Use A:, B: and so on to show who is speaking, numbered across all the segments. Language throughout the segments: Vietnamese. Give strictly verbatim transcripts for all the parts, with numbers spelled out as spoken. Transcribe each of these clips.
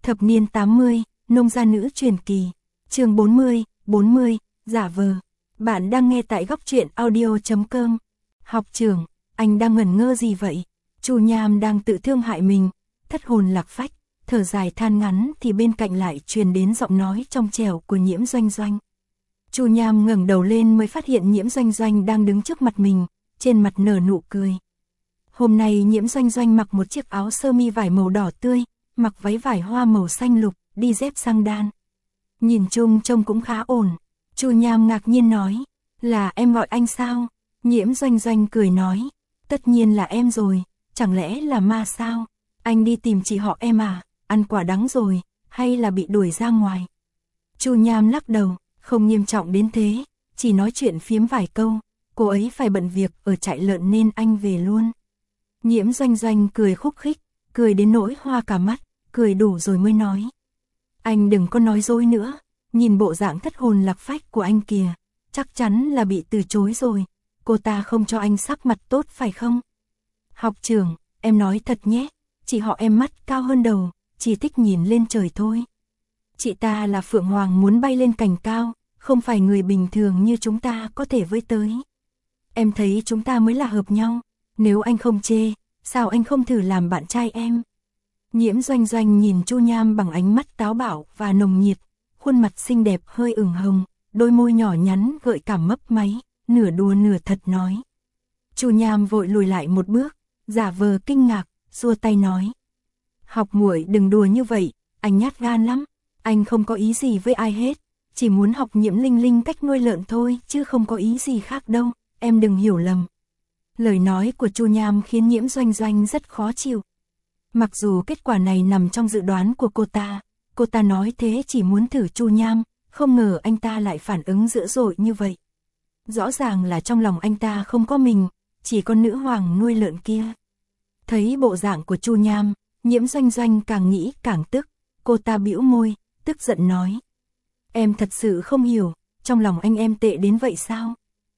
A: Thập niên tám mươi, nông gia nữ truyền kỳ. Chương bốn mươi, bốn mươi, giả vờ. Bạn đang nghe tại góc truyện audio chấm com. Học trưởng, anh đang ngẩn ngơ gì vậy? Chu Nham đang tự thương hại mình, thất hồn lạc phách, thở dài than ngắn thì bên cạnh lại truyền đến giọng nói trong trẻo của Nhiễm Doanh Doanh. Chu Nham ngẩng đầu lên mới phát hiện Nhiễm Doanh Doanh đang đứng trước mặt mình, trên mặt nở nụ cười. Hôm nay Nhiễm Doanh Doanh mặc một chiếc áo sơ mi vải màu đỏ tươi, mặc váy vải hoa màu xanh lục, đi dép sang đan. Nhìn chung trông cũng khá ổn. Chu Nham ngạc nhiên nói, là em gọi anh sao? Nhiễm Doanh Doanh cười nói, tất nhiên là em rồi, chẳng lẽ là ma sao? Anh đi tìm chị họ em à, ăn quả đắng rồi, hay là bị đuổi ra ngoài? Chu Nham lắc đầu, không nghiêm trọng đến thế, chỉ nói chuyện phiếm vài câu, cô ấy phải bận việc ở trại lợn nên anh về luôn. Nhiễm Doanh Doanh cười khúc khích, cười đến nỗi hoa cả mắt, cười đủ rồi mới nói. Anh đừng có nói dối nữa, nhìn bộ dạng thất hồn lạc phách của anh kìa, chắc chắn là bị từ chối rồi, cô ta không cho anh sắc mặt tốt phải không? Học trưởng, em nói thật nhé, chị họ em mắt cao hơn đầu, chỉ thích nhìn lên trời thôi. Chị ta là Phượng Hoàng muốn bay lên cành cao, không phải người bình thường như chúng ta có thể với tới. Em thấy chúng ta mới là hợp nhau, nếu anh không chê, sao anh không thử làm bạn trai em? Nhiễm Doanh Doanh nhìn Chu Nham bằng ánh mắt táo bạo và nồng nhiệt, khuôn mặt xinh đẹp hơi ửng hồng, đôi môi nhỏ nhắn gợi cảm mấp máy, nửa đùa nửa thật nói. Chu Nham vội lùi lại một bước, giả vờ kinh ngạc, xua tay nói. Học muội đừng đùa như vậy, anh nhát gan lắm, anh không có ý gì với ai hết, chỉ muốn học Nhiễm Linh Linh cách nuôi lợn thôi chứ không có ý gì khác đâu, em đừng hiểu lầm. Lời nói của Chu Nham khiến Nhiễm Doanh Doanh rất khó chịu. Mặc dù kết quả này nằm trong dự đoán của cô ta, cô ta nói thế chỉ muốn thử Chu Nham, không ngờ anh ta lại phản ứng dữ dội như vậy. Rõ ràng là trong lòng anh ta không có mình, chỉ có nữ hoàng nuôi lợn kia. Thấy bộ dạng của Chu Nham, Nhiễm Doanh Doanh càng nghĩ càng tức, cô ta bĩu môi, tức giận nói. Em thật sự không hiểu, trong lòng anh em tệ đến vậy sao?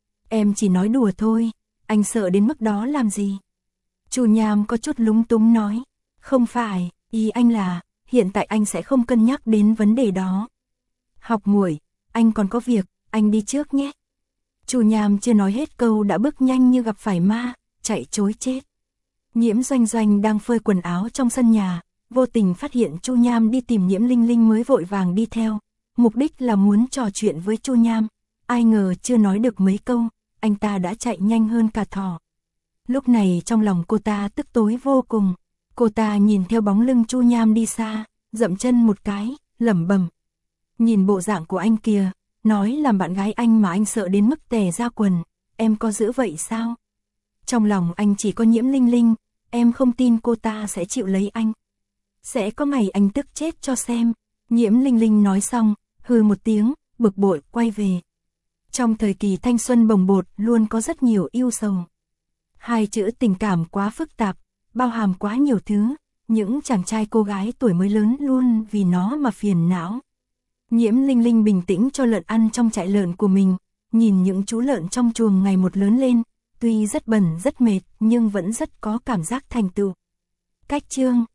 A: Em chỉ nói đùa thôi, anh sợ đến mức đó làm gì? Chu Nham có chút lúng túng nói. Không phải, ý anh là, hiện tại anh sẽ không cân nhắc đến vấn đề đó. Học muội, anh còn có việc, anh đi trước nhé. Chu Nham chưa nói hết câu đã bước nhanh như gặp phải ma, chạy trối chết. Nhiễm Doanh Doanh đang phơi quần áo trong sân nhà, vô tình phát hiện Chu Nham đi tìm Nhiễm Linh Linh mới vội vàng đi theo, mục đích là muốn trò chuyện với Chu Nham, ai ngờ chưa nói được mấy câu, anh ta đã chạy nhanh hơn cả thỏ. Lúc này trong lòng cô ta tức tối vô cùng. Cô ta nhìn theo bóng lưng Chu Nham đi xa, dậm chân một cái, lẩm bẩm. Nhìn bộ dạng của anh kìa, nói làm bạn gái anh mà anh sợ đến mức tè ra quần, em có giữ vậy sao? Trong lòng anh chỉ có Nhiễm Linh Linh, em không tin cô ta sẽ chịu lấy anh. Sẽ có ngày anh tức chết cho xem. Nhiễm Linh Linh nói xong, hừ một tiếng, bực bội quay về. Trong thời kỳ thanh xuân bồng bột luôn có rất nhiều yêu sầu. Hai chữ tình cảm quá phức tạp, bao hàm quá nhiều thứ, những chàng trai cô gái tuổi mới lớn luôn vì nó mà phiền não. Nhiễm Linh Linh bình tĩnh cho lợn ăn trong trại lợn của mình, nhìn những chú lợn trong chuồng ngày một lớn lên, tuy rất bẩn rất mệt nhưng vẫn rất có cảm giác thành tựu. Cách chương